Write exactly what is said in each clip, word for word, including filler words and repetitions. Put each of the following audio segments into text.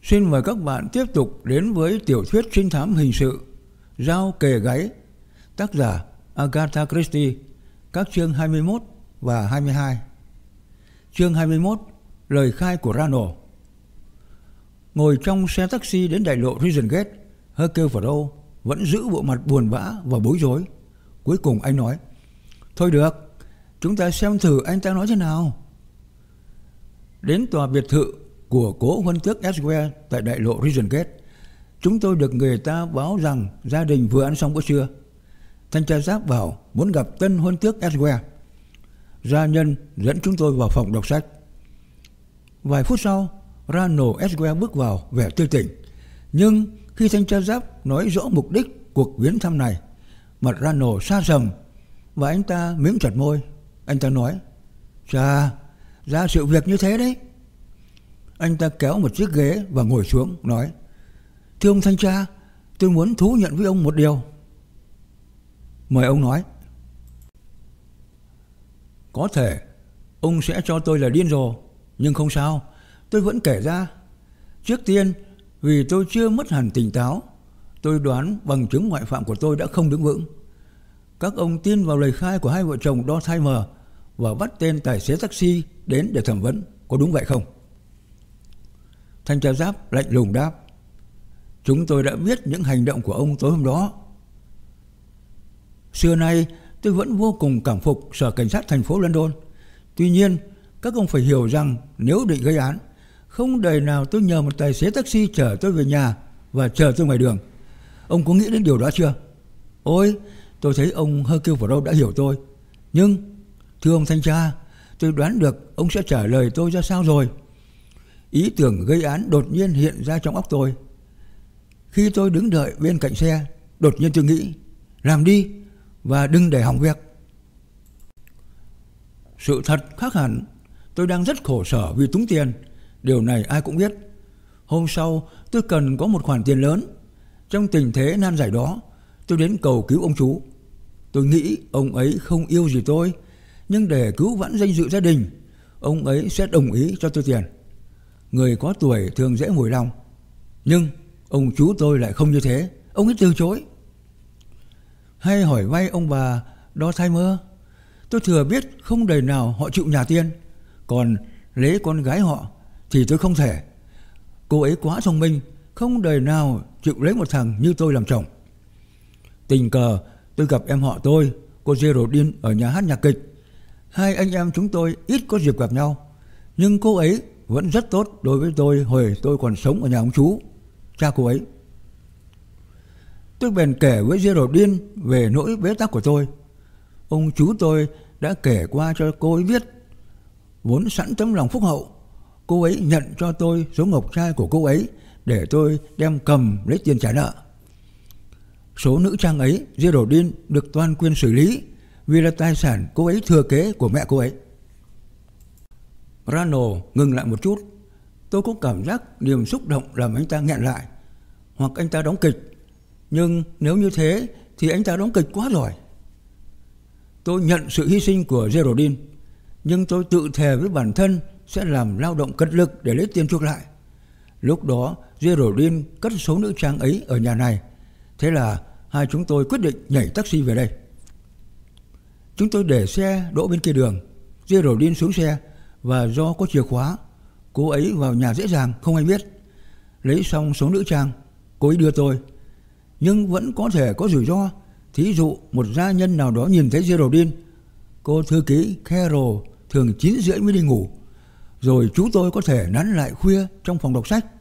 Xin mời các bạn tiếp tục đến với tiểu thuyết trinh thám hình sự Dao kề gáy, tác giả Agatha Christie, các chương hai mươi mốt và hai mươi hai. Chương hai mươi mốt, lời khai của Rano. Ngồi trong xe taxi đến đại lộ Regent Gate, Hercule Poirot vẫn giữ bộ mặt buồn bã và bối rối. Cuối cùng anh nói: "Thôi được, chúng ta xem thử anh ta nói thế nào." Đến tòa biệt thự của cố huân tước Esquire tại đại lộ Regent Gate, chúng tôi được người ta báo rằng gia đình vừa ăn xong bữa trưa. Thanh tra giáp bảo muốn gặp tân huân tước Esquire. Gia nhân dẫn chúng tôi vào phòng đọc sách. Vài phút sau, Ronald Esquire bước vào vẻ tươi tỉnh. Nhưng khi thanh tra giáp nói rõ mục đích cuộc viếng thăm này, mặt Ronald sa sầm và anh ta mím chặt môi. Anh ta nói: "Chà, ra sự việc như thế đấy." Anh ta kéo một chiếc ghế và ngồi xuống, nói: "Thưa ông thanh tra, tôi muốn thú nhận với ông một điều." "Mời ông nói." "Có thể ông sẽ cho tôi là điên rồ, nhưng không sao, tôi vẫn kể ra. Trước tiên, vì tôi chưa mất hẳn tỉnh táo, tôi đoán bằng chứng ngoại phạm của tôi đã không đứng vững. Các ông tin vào lời khai của hai vợ chồng Dortimer và bắt tên tài xế taxi đến để thẩm vấn, có đúng vậy không?" Thanh tra giáp lạnh lùng đáp: "Chúng tôi đã biết những hành động của ông tối hôm đó. Xưa nay tôi vẫn vô cùng cảm phục sở cảnh sát thành phố London. Tuy nhiên, các ông phải hiểu rằng nếu định gây án, không đời nào tôi nhờ một tài xế taxi chở tôi về nhà và chờ tôi ngoài đường. Ông có nghĩ đến điều đó chưa? Ôi, tôi thấy ông Hercule Poirot đã hiểu tôi. Nhưng, thưa ông thanh tra, tôi đoán được ông sẽ trả lời tôi ra sao rồi. Ý tưởng gây án đột nhiên hiện ra trong óc tôi. Khi tôi đứng đợi bên cạnh xe, đột nhiên tôi nghĩ: làm đi và đừng để hỏng việc." Sự thật khác hẳn. Tôi đang rất khổ sở vì túng tiền. Điều này ai cũng biết. Hôm sau tôi cần có một khoản tiền lớn. Trong tình thế nan giải đó, tôi đến cầu cứu ông chú. Tôi nghĩ ông ấy không yêu gì tôi, nhưng để cứu vãn danh dự gia đình, ông ấy sẽ đồng ý cho tôi tiền. Người có tuổi thường dễ mùi lòng. Nhưng ông chú tôi lại không như thế. Ông ấy từ chối. Hay hỏi vay ông bà Dortimer, tôi thừa biết không đời nào họ chịu nhà tiền. Còn lấy con gái họ thì tôi không thể. Cô ấy quá thông minh, không đời nào chịu lấy một thằng như tôi làm chồng. Tình cờ tôi gặp em họ tôi, cô Geraldine, ở nhà hát nhạc kịch. Hai anh em chúng tôi ít có dịp gặp nhau, nhưng cô ấy vẫn rất tốt đối với tôi hồi tôi còn sống ở nhà ông chú, cha cô ấy. Tôi bèn kể với Geraldine về nỗi bế tắc của tôi. Ông chú tôi đã kể qua cho cô ấy biết. Vốn sẵn tấm lòng phúc hậu, cô ấy nhận cho tôi số ngọc trai của cô ấy để tôi đem cầm lấy tiền trả nợ. Số nữ trang ấy Geraldine được toàn quyền xử lý vì là tài sản cô ấy thừa kế của mẹ cô ấy." Ronald ngừng lại một chút. Tôi có cảm giác niềm xúc động làm anh ta nghẹn lại. Hoặc anh ta đóng kịch. Nhưng nếu như thế thì anh ta đóng kịch quá rồi. Tôi nhận sự hy sinh của Geraldine, nhưng tôi tự thề với bản thân sẽ làm lao động cật lực để lấy tiền chuộc lại. Lúc đó Geraldine cất số nữ trang ấy ở nhà này. Thế là hai chúng tôi quyết định nhảy taxi về đây. Chúng tôi để xe đỗ bên kia đường. Geraldine xuống xe và do có chìa khóa, cô ấy vào nhà dễ dàng, không ai biết. Lấy xong số nữ trang, cô ấy đưa tôi. Nhưng vẫn có thể có rủi ro. Thí dụ một gia nhân nào đó nhìn thấy Geraldine, cô thư ký Carol thường chín rưỡi mới đi ngủ, rồi chú tôi có thể nán lại khuya trong phòng đọc sách.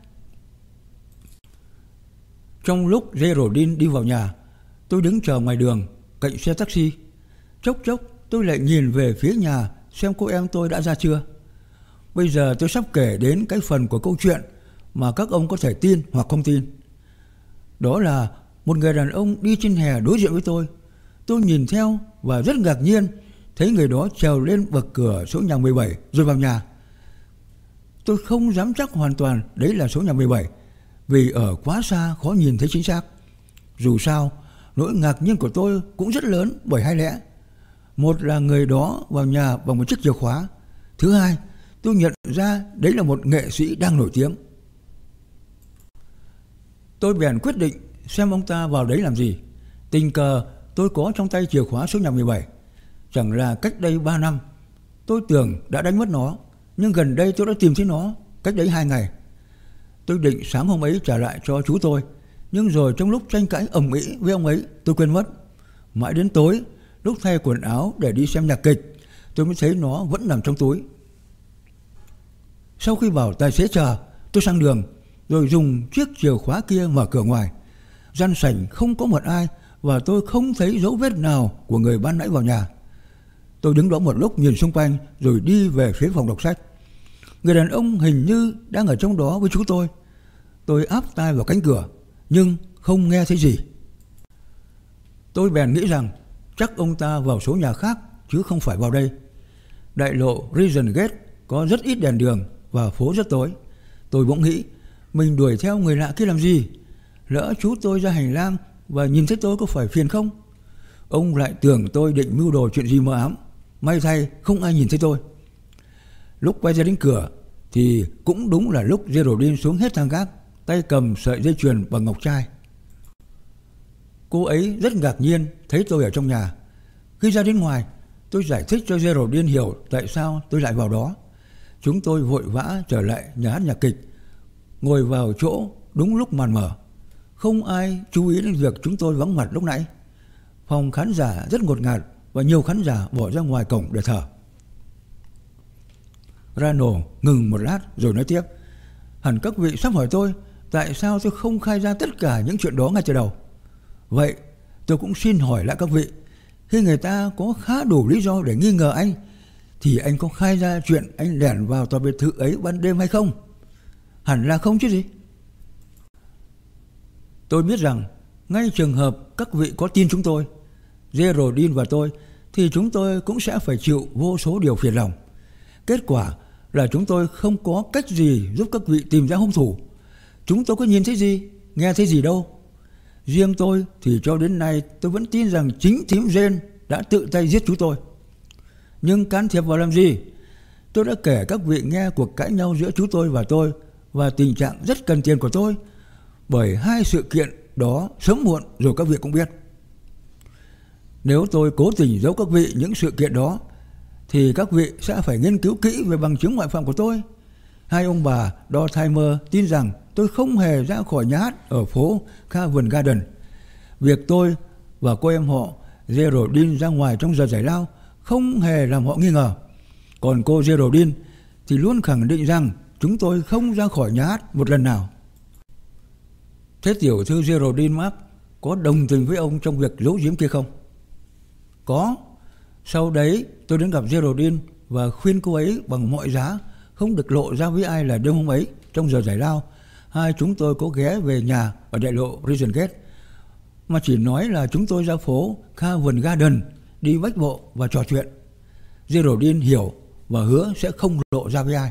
Trong lúc Geraldine đi vào nhà, tôi đứng chờ ngoài đường cạnh xe taxi. Chốc chốc tôi lại nhìn về phía nhà xem cô em tôi đã ra chưa. Bây giờ tôi sắp kể đến cái phần của câu chuyện mà các ông có thể tin hoặc không tin. Đó là một người đàn ông đi trên hè đối diện với tôi. Tôi nhìn theo và rất ngạc nhiên thấy người đó trèo lên bậc cửa số nhà mười bảy rồi vào nhà. Tôi không dám chắc hoàn toàn đấy là số nhà mười bảy, vì ở quá xa khó nhìn thấy chính xác. Dù sao, nỗi ngạc nhiên của tôi cũng rất lớn bởi hai lẽ. Một là người đó vào nhà bằng một chiếc chìa khóa. Thứ hai, tôi nhận ra đấy là một nghệ sĩ đang nổi tiếng. Tôi bèn quyết định xem ông ta vào đấy làm gì. Tình cờ tôi có trong tay chìa khóa số nhà mười bảy. Chẳng là cách đây ba năm tôi tưởng đã đánh mất nó, nhưng gần đây tôi đã tìm thấy nó cách đấy hai ngày. Tôi định sáng hôm ấy trả lại cho chú tôi, nhưng rồi trong lúc tranh cãi ầm ĩ với ông ấy, tôi quên mất. Mãi đến tối, lúc thay quần áo để đi xem nhạc kịch, tôi mới thấy nó vẫn nằm trong túi. Sau khi bảo tài xế chờ, tôi sang đường, rồi dùng chiếc chìa khóa kia mở cửa ngoài. Gian sảnh không có một ai, và tôi không thấy dấu vết nào của người ban nãy vào nhà. Tôi đứng đó một lúc nhìn xung quanh, rồi đi về phía phòng đọc sách. Người đàn ông hình như đang ở trong đó với chú tôi. Tôi áp tai vào cánh cửa, nhưng không nghe thấy gì. Tôi bèn nghĩ rằng chắc ông ta vào số nhà khác chứ không phải vào đây. Đại lộ Regent Gate có rất ít đèn đường và phố rất tối. Tôi bỗng nghĩ mình đuổi theo người lạ kia làm gì? Lỡ chú tôi ra hành lang và nhìn thấy tôi có phải phiền không? Ông lại tưởng tôi định mưu đồ chuyện gì mờ ám. May thay không ai nhìn thấy tôi. Lúc quay ra đến cửa thì cũng đúng là lúc Geraldine xuống hết thang gác, tay cầm sợi dây chuyền bằng ngọc trai. Cô ấy rất ngạc nhiên thấy tôi ở trong nhà. Khi ra đến ngoài, tôi giải thích cho Geraldine hiểu tại sao tôi lại vào đó. Chúng tôi vội vã trở lại nhà hát nhạc kịch, ngồi vào chỗ đúng lúc màn mở. Không ai chú ý đến việc chúng tôi vắng mặt lúc nãy. Phòng khán giả rất ngột ngạt và nhiều khán giả bỏ ra ngoài cổng để thở. Rano ngừng một lát rồi nói tiếp: hẳn các vị sắp hỏi tôi tại sao tôi không khai ra tất cả những chuyện đó ngay từ đầu. Vậy tôi cũng xin hỏi lại các vị, khi người ta có khá đủ lý do để nghi ngờ anh, thì anh có khai ra chuyện anh lẻn vào tòa biệt thự ấy ban đêm hay không? Hẳn là không chứ gì. Tôi biết rằng ngay trường hợp các vị có tin chúng tôi, Geraldine và tôi, thì chúng tôi cũng sẽ phải chịu vô số điều phiền lòng. Kết quả là chúng tôi không có cách gì giúp các vị tìm ra hung thủ. Chúng tôi có nhìn thấy gì, nghe thấy gì đâu. Riêng tôi thì cho đến nay tôi vẫn tin rằng chính thím Jane đã tự tay giết chú tôi. Nhưng can thiệp vào làm gì? Tôi đã kể các vị nghe cuộc cãi nhau giữa chú tôi và tôi, và tình trạng rất cần tiền của tôi. Bởi hai sự kiện đó sớm muộn rồi các vị cũng biết. Nếu tôi cố tình giấu các vị những sự kiện đó, thì các vị sẽ phải nghiên cứu kỹ về bằng chứng ngoại phạm của tôi. Hai ông bà Dortimer tin rằng tôi không hề ra khỏi nhà hát ở phố Covent Garden. Việc tôi và cô em họ Geraldine ra ngoài trong giờ giải lao không hề làm họ nghi ngờ. Còn cô Geraldine thì luôn khẳng định rằng chúng tôi không ra khỏi nhà hát một lần nào. Thế tiểu thư Geraldine Mark có đồng tình với ông trong việc giấu giếm kia không? Có. Sau đấy tôi đến gặp Geraldine và khuyên cô ấy bằng mọi giá không được lộ ra với ai là đêm hôm ấy trong giờ giải lao hai chúng tôi có ghé về nhà ở đại lộ Regent Gate, mà chỉ nói là chúng tôi ra phố Covent Garden đi bách bộ và trò chuyện. Geraldine hiểu và hứa sẽ không lộ ra với ai.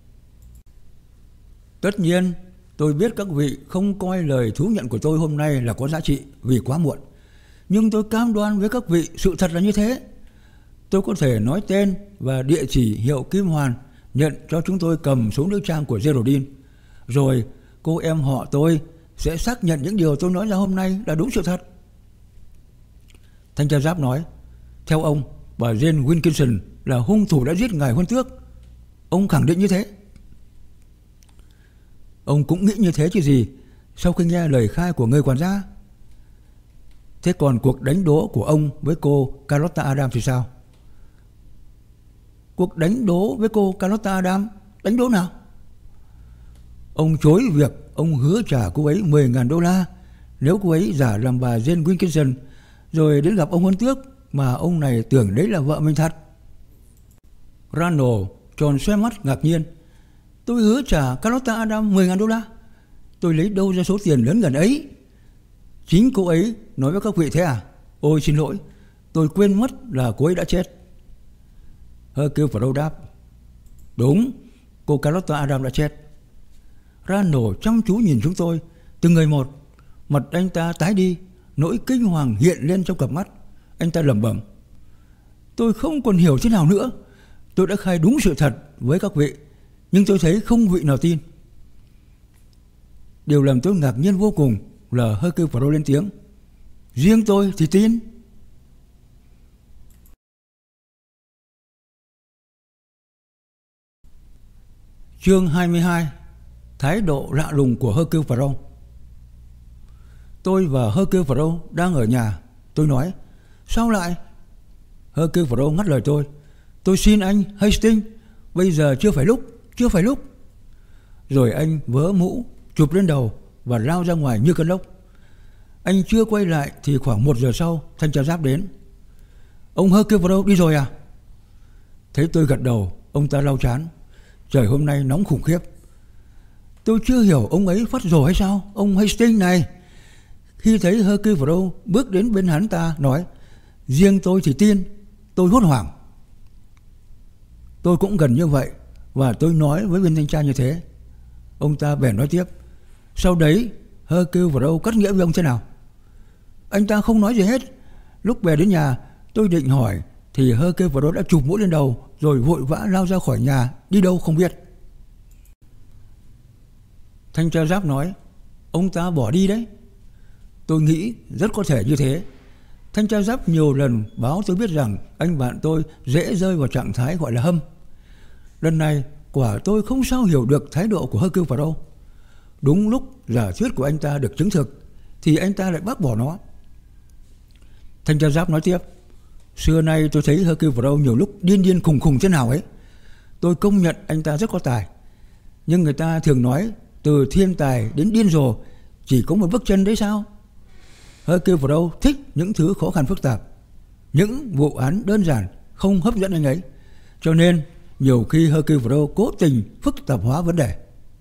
Tất nhiên tôi biết các vị không coi lời thú nhận của tôi hôm nay là có giá trị vì quá muộn. Nhưng tôi cam đoan với các vị sự thật là như thế. Tôi có thể nói tên và địa chỉ hiệu Kim Hoàn nhận cho chúng tôi cầm số nữ trang của Geraldine. Rồi cô em họ tôi sẽ xác nhận những điều tôi nói ra hôm nay là đúng sự thật. Thanh tra giáp nói: theo ông, bà Jane Wilkinson là hung thủ đã giết ngài Huân Tước. Ông khẳng định như thế. Ông cũng nghĩ như thế chứ gì, sau khi nghe lời khai của người quản gia. Thế còn cuộc đánh đố của ông với cô Carlotta Adams thì sao? Cuộc đánh đố với cô Carlotta Adams? Đánh đố nào? Ông chối việc ông hứa trả cô ấy mười nghìn đô la nếu cô ấy giả làm bà Jane Wilkinson, rồi đến gặp ông Huân Tước mà ông này tưởng đấy là vợ mình thật. Randall tròn xoe mắt ngạc nhiên. Tôi hứa trả Carlotta Adams mười nghìn đô la? Tôi lấy đâu ra số tiền lớn gần ấy? Chính cô ấy nói với các vị thế à? Ôi xin lỗi, tôi quên mất là cô ấy đã chết. Hercule Poirot đáp: đúng, cô Carlotta Adams đã chết. Randall chăm chú nhìn chúng tôi, từng người một. Mặt anh ta tái đi, nỗi kinh hoàng hiện lên trong cặp mắt. Anh ta lẩm bẩm: tôi không còn hiểu thế nào nữa. Tôi đã khai đúng sự thật với các vị, nhưng tôi thấy không vị nào tin. Điều làm tôi ngạc nhiên vô cùng là Hercule Poirot lên tiếng: riêng tôi thì tin. Chương hai mươi hai. Thái độ lạ lùng của Hercule Poirot. Tôi và Hercule Poirot đang ở nhà. Tôi nói: sao lại? Hercule Poirot ngắt lời tôi: tôi xin anh Hastings, bây giờ chưa phải lúc, chưa phải lúc. Rồi anh vớ mũ, chụp lên đầu và lao ra ngoài như cơn lốc. Anh chưa quay lại thì khoảng một giờ sau, thanh tra giáp đến. Ông Hercule Poirot đi rồi à? Thấy tôi gật đầu, ông ta lau trán. Trời hôm nay nóng khủng khiếp. Tôi chưa hiểu ông ấy phát rồ hay sao, ông Hastings này. Khi thấy Hercule Poirot bước đến bên hắn ta nói: riêng tôi thì tin. Tôi hốt hoảng. Tôi cũng gần như vậy, và tôi nói với viên thanh tra như thế. Ông ta bèn nói tiếp: sau đấy Hercule Poirot cắt nghĩa với ông thế nào? Anh ta không nói gì hết. Lúc về đến nhà, tôi định hỏi thì Hercule Poirot đã chụp mũ lên đầu rồi vội vã lao ra khỏi nhà, đi đâu không biết. Thanh tra giáp nói: ông ta bỏ đi đấy. Tôi nghĩ rất có thể như thế. Thanh tra giáp nhiều lần báo tôi biết rằng anh bạn tôi dễ rơi vào trạng thái gọi là hâm. Lần này quả tôi không sao hiểu được thái độ của Hercule Poirot. Đúng lúc giả thuyết của anh ta được chứng thực thì anh ta lại bác bỏ nó. Thanh tra giáp nói tiếp: xưa nay tôi thấy Hercule Poirot nhiều lúc điên điên khùng khùng thế nào ấy. Tôi công nhận anh ta rất có tài. Nhưng người ta thường nói từ thiên tài đến điên rồ chỉ có một bước chân đấy sao? Hercule Poirot thích những thứ khó khăn phức tạp. Những vụ án đơn giản không hấp dẫn anh ấy. Cho nên nhiều khi Hercule Poirot cố tình phức tạp hóa vấn đề.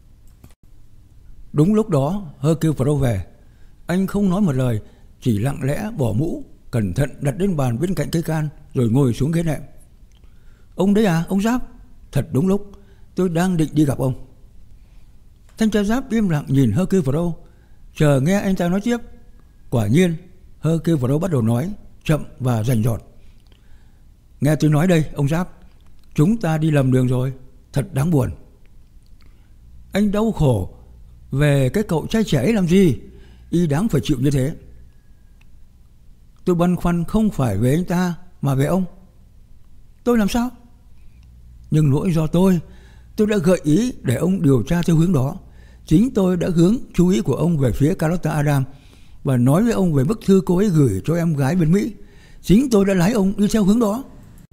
Đúng lúc đó Hercule Poirot về. Anh không nói một lời, chỉ lặng lẽ bỏ mũ, cẩn thận đặt lên bàn bên cạnh cây can, rồi ngồi xuống ghế nệm. Ông đấy à, ông Giáp? Thật đúng lúc, tôi đang định đi gặp ông. Thanh tra giáp im lặng nhìn Hercule Poirot, chờ nghe anh ta nói tiếp. Quả nhiên Hercule Poirot bắt đầu nói, chậm và rành rọt. Nghe tôi nói đây, ông Giáp, chúng ta đi lầm đường rồi, thật đáng buồn. Anh đau khổ về cái cậu trai trẻ ấy làm gì, y đáng phải chịu như thế. Tôi băn khoăn không phải về anh ta mà về ông. Tôi làm sao? Nhưng lỗi do tôi. Tôi đã gợi ý để ông điều tra theo hướng đó. Chính tôi đã hướng chú ý của ông về phía Carlotta Adam và nói với ông về bức thư cô ấy gửi cho em gái bên Mỹ. Chính tôi đã lái ông đi theo hướng đó.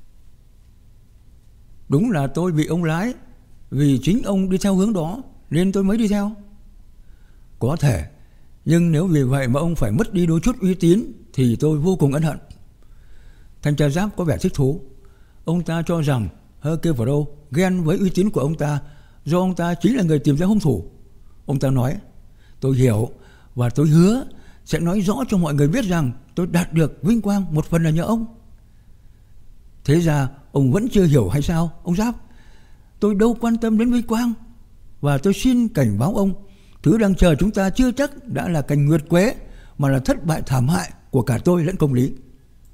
Đúng là tôi bị ông lái, vì chính ông đi theo hướng đó nên tôi mới đi theo. Có thể, nhưng nếu vì vậy mà ông phải mất đi đôi chút uy tín thì tôi vô cùng ân hận. Thanh tra giáp có vẻ thích thú. Ông ta cho rằng Hercule Poirot ghen với uy tín của ông ta do ông ta chính là người tìm ra hung thủ. Ông ta nói, tôi hiểu và tôi hứa sẽ nói rõ cho mọi người biết rằng tôi đạt được vinh quang một phần là nhờ ông. Thế ra ông vẫn chưa hiểu hay sao, ông Giáp? Tôi đâu quan tâm đến vinh quang. Và tôi xin cảnh báo ông, thứ đang chờ chúng ta chưa chắc đã là cành nguyệt quế, mà là thất bại thảm hại của cả tôi lẫn công lý.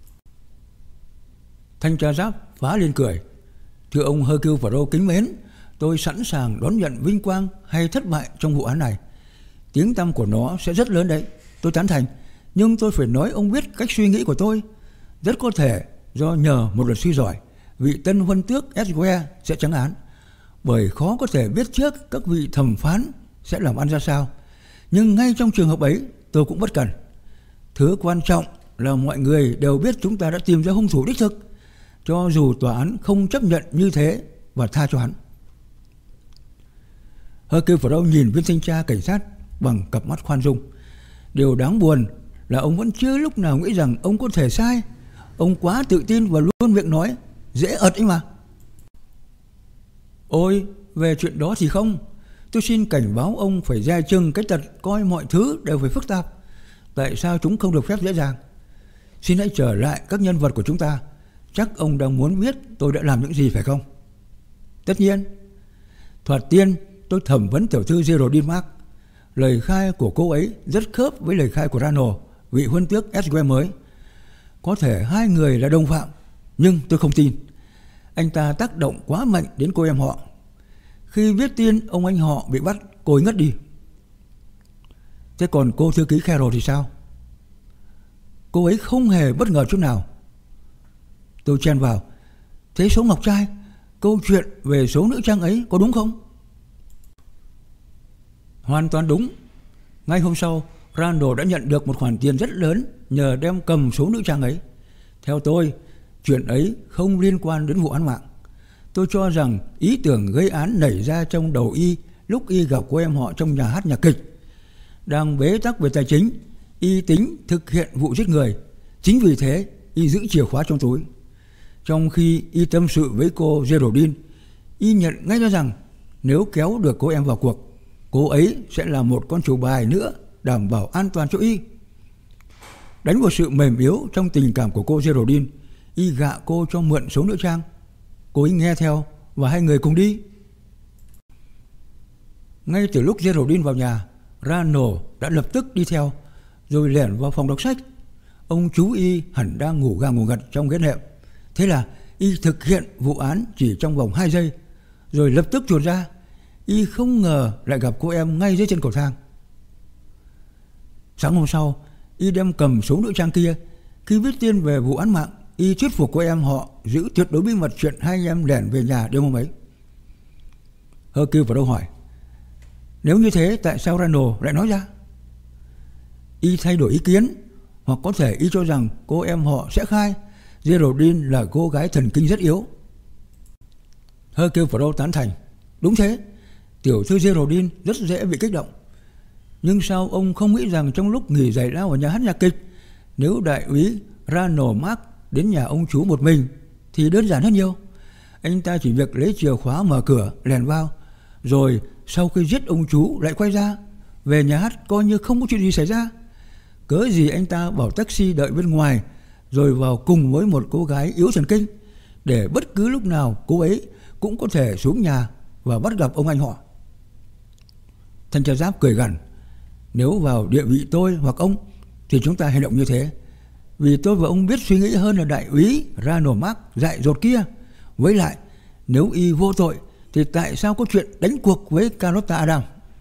Thanh tra giáp phá lên cười. Thưa ông Hercule Poirot kính mến, tôi sẵn sàng đón nhận vinh quang hay thất bại trong vụ án này. Tiếng tăm của nó sẽ rất lớn đấy, tôi tán thành. Nhưng tôi phải nói ông biết cách suy nghĩ của tôi. Rất có thể do nhờ một luật sư giỏi, vị tân huân tước Edgware sẽ trắng án, bởi khó có thể biết trước các vị thẩm phán sẽ làm ăn ra sao. Nhưng ngay trong trường hợp ấy, tôi cũng bất cần. Thứ quan trọng là mọi người đều biết chúng ta đã tìm ra hung thủ đích thực, cho dù tòa án không chấp nhận như thế và tha cho hắn. Hercule Poirot nhìn viên thanh tra cảnh sát bằng cặp mắt khoan dung. Điều đáng buồn là ông vẫn chưa lúc nào nghĩ rằng ông có thể sai. Ông quá tự tin và luôn miệng nói dễ ợt ấy mà. Ôi, về chuyện đó thì không. Tôi xin cảnh báo ông phải dè chừng cái tật coi mọi thứ đều phải phức tạp. Tại sao chúng không được phép dễ dàng? Xin hãy trở lại các nhân vật của chúng ta. Chắc ông đang muốn biết tôi đã làm những gì phải không? Tất nhiên. Thoạt tiên tôi thẩm vấn tiểu thư Geraldine Mark. Lời khai của cô ấy rất khớp với lời khai của Ranald, vị huân tước Edgware mới. Có thể hai người là đồng phạm, nhưng tôi không tin. Anh ta tác động quá mạnh đến cô em họ. Khi biết tin ông anh họ bị bắt, cô ấy ngất đi. Thế còn cô thư ký Carol thì sao? Cô ấy không hề bất ngờ chút nào. Tôi chen vào. Thế số ngọc trai, câu chuyện về số nữ trang ấy có đúng không? Hoàn toàn đúng. Ngay hôm sau, Randall đã nhận được một khoản tiền rất lớn nhờ đem cầm số nữ trang ấy. Theo tôi, chuyện ấy không liên quan đến vụ án mạng. Tôi cho rằng ý tưởng gây án nảy ra trong đầu y lúc y gặp cô em họ trong nhà hát nhạc kịch. Đang bế tắc về tài chính, y tính thực hiện vụ giết người. Chính vì thế, y giữ chìa khóa trong túi. Trong khi y tâm sự với cô Geraldine, y nhận ngay ra rằng nếu kéo được cô em vào cuộc, cô ấy sẽ là một con chủ bài nữa đảm bảo an toàn cho y. Đánh vào sự mềm yếu trong tình cảm của cô Geraldine, y gạ cô cho mượn số nữ trang. Cô ấy nghe theo và hai người cùng đi. Ngay từ lúc Geraldine vào nhà, Randall đã lập tức đi theo, rồi lẻn vào phòng đọc sách. Ông chú y hẳn đang ngủ gà ngủ gật trong ghế nệm. Thế là y thực hiện vụ án chỉ trong vòng hai giây, rồi lập tức chuồn ra. Y không ngờ lại gặp cô em ngay dưới chân cầu thang. Sáng hôm sau, y đem cầm số nữ trang kia. Khi biết tin về vụ án mạng, y thuyết phục cô em họ giữ tuyệt đối bí mật chuyện hai anh em lẻn về nhà đêm hôm ấy. Hercule Poirot hỏi: nếu như thế, tại sao Randall lại nói ra? Y thay đổi ý kiến, hoặc có thể y cho rằng cô em họ sẽ khai Geraldine là cô gái thần kinh rất yếu. Hercule Poirot tán thành: đúng thế, tiểu thư Geraldine rất dễ bị kích động. Nhưng sao ông không nghĩ rằng trong lúc nghỉ giải lao ở nhà hát nhạc kịch, nếu đại úy Ranald Mark đến nhà ông chú một mình thì đơn giản hơn nhiều. Anh ta chỉ việc lấy chìa khóa mở cửa lèn vào, rồi sau khi giết ông chú lại quay ra về nhà hát coi như không có chuyện gì xảy ra. Cớ gì anh ta bảo taxi đợi bên ngoài rồi vào cùng với một cô gái yếu thần kinh, để bất cứ lúc nào cô ấy cũng có thể xuống nhà và bắt gặp ông anh họ. Thanh tra giáp cười gằn: nếu vào địa vị tôi hoặc ông thì chúng ta hành động như thế, vì tôi và ông biết suy nghĩ hơn là đại úy Ranald Mark dại dột kia. Với lại, nếu y vô tội thì tại sao có chuyện đánh cuộc với Carlotta Adams?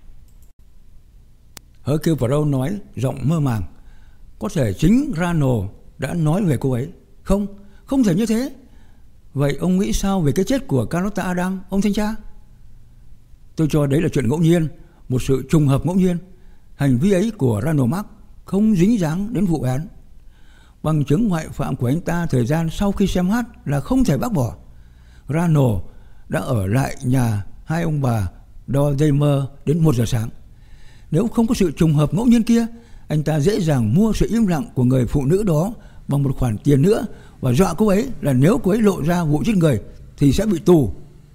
Hercule Poirot nói giọng mơ màng: có thể chính Ranald đã nói về cô ấy. Không, không thể như thế. Vậy ông nghĩ sao về cái chết của Carlotta Adams, ông thanh tra? Tôi cho đấy là chuyện ngẫu nhiên, một sự trùng hợp ngẫu nhiên. Hành vi ấy của Ranald Mark không dính dáng đến vụ án. Bằng chứng ngoại phạm của anh ta thời gian sau khi xem hát là không thể bác bỏ. Ranald đã ở lại nhà hai ông bà Doldamer đến một giờ sáng. Nếu không có sự trùng hợp ngẫu nhiên kia, anh ta dễ dàng mua sự im lặng của người phụ nữ đó bằng một khoản tiền nữa và dọa cô ấy là nếu cô ấy lộ ra vụ giết người thì sẽ bị tù.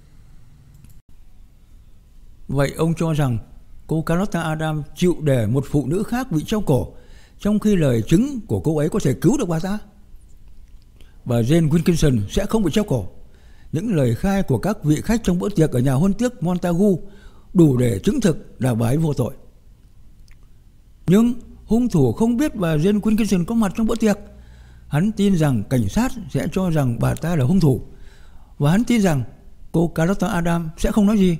Vậy ông cho rằng cô Carlotta Adams chịu để một phụ nữ khác bị treo cổ, trong khi lời chứng của cô ấy có thể cứu được bà ta? Bà Jane Wilkinson sẽ không bị treo cổ. Những lời khai của các vị khách trong bữa tiệc ở nhà hôn tước Montagu đủ để chứng thực là bà ấy vô tội. Nhưng hung thủ không biết bà Jane Wilkinson có mặt trong bữa tiệc. Hắn tin rằng cảnh sát sẽ cho rằng bà ta là hung thủ, và hắn tin rằng cô Carlotta Adams sẽ không nói gì.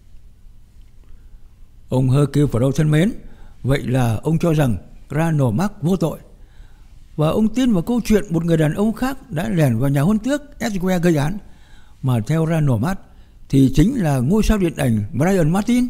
Ông Hercule Poirot thân mến, vậy là ông cho rằng Ranald Mark vô tội, và ông tin vào câu chuyện một người đàn ông khác đã lẻn vào nhà hôn tước Edgware gây án, mà theo Ranald Mark thì chính là ngôi sao điện ảnh Brian Martin.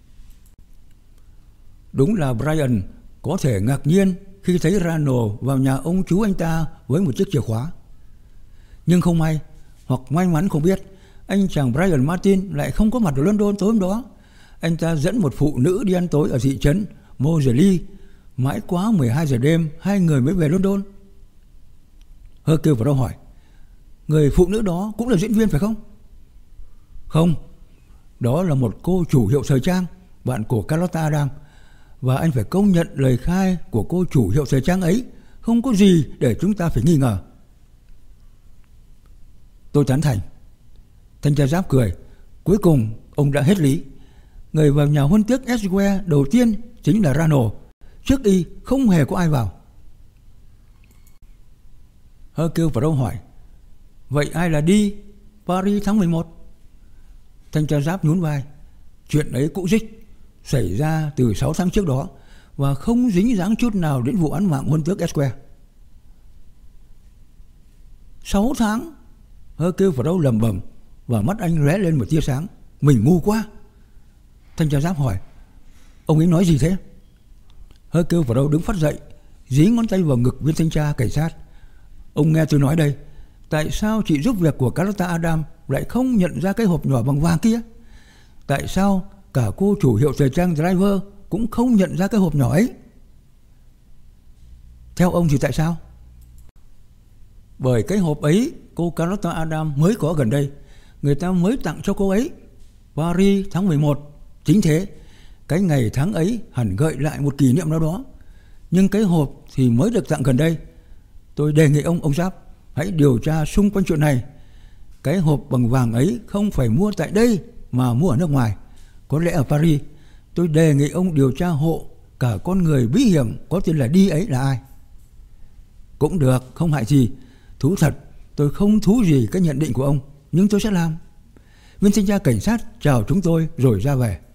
Đúng là Brian có thể ngạc nhiên khi thấy Ranald vào nhà ông chú anh ta với một chiếc chìa khóa. Nhưng không may, hoặc may mắn không biết, anh chàng Brian Martin lại không có mặt ở London tối hôm đó. Anh ta dẫn một phụ nữ đi ăn tối ở thị trấn Moseley. Mãi quá mười hai giờ đêm, hai người mới về London. Hercule Poirot hỏi: người phụ nữ đó cũng là diễn viên phải không? Không, đó là một cô chủ hiệu thời trang, bạn của Carlotta Adams. Và anh phải công nhận lời khai của cô chủ hiệu thời trang ấy không có gì để chúng ta phải nghi ngờ. Tôi tán thành. Thanh tra giáp cười: cuối cùng ông đã hết lý. Người vào nhà hôn tước Edgware đầu tiên chính là Ranald. Trước y không hề có ai vào. Hercule Poirot hỏi: vậy ai là đi Paris tháng mười một? Thanh tra giáp nhún vai: chuyện ấy cũ dích, xảy ra từ sáu tháng trước đó, và không dính dáng chút nào đến vụ án mạng Huân Tước Esquire. Sáu tháng? Hercule Poirot lẩm bẩm và mắt anh lóe lên một tia sáng. Mình ngu quá. Thanh tra giám hỏi, ông ấy nói gì thế? Hercule Poirot đứng phát dậy, dí ngón tay vào ngực viên thanh tra cảnh sát. Ông nghe tôi nói đây, tại sao chị giúp việc của Carlotta Adam lại không nhận ra cái hộp nhỏ bằng vàng kia? Tại sao cả cô chủ hiệu thời trang Driver cũng không nhận ra cái hộp nhỏ ấy? Theo ông thì tại sao? Bởi cái hộp ấy cô Carlotta Adam mới có gần đây, người ta mới tặng cho cô ấy. Paris tháng mười một. Chính thế, cái ngày tháng ấy hẳn gợi lại một kỷ niệm nào đó. Nhưng cái hộp thì mới được tặng gần đây. Tôi đề nghị ông, ông Giáp, hãy điều tra xung quanh chuyện này. Cái hộp bằng vàng ấy không phải mua tại đây mà mua ở nước ngoài, có lẽ ở Paris. Tôi đề nghị ông điều tra hộ cả con người bí hiểm có tên là Đi ấy là ai. Cũng được, không hại gì. Thú thật, tôi không thú gì cái nhận định của ông, nhưng tôi sẽ làm. Viên thanh tra cảnh sát chào chúng tôi rồi ra về.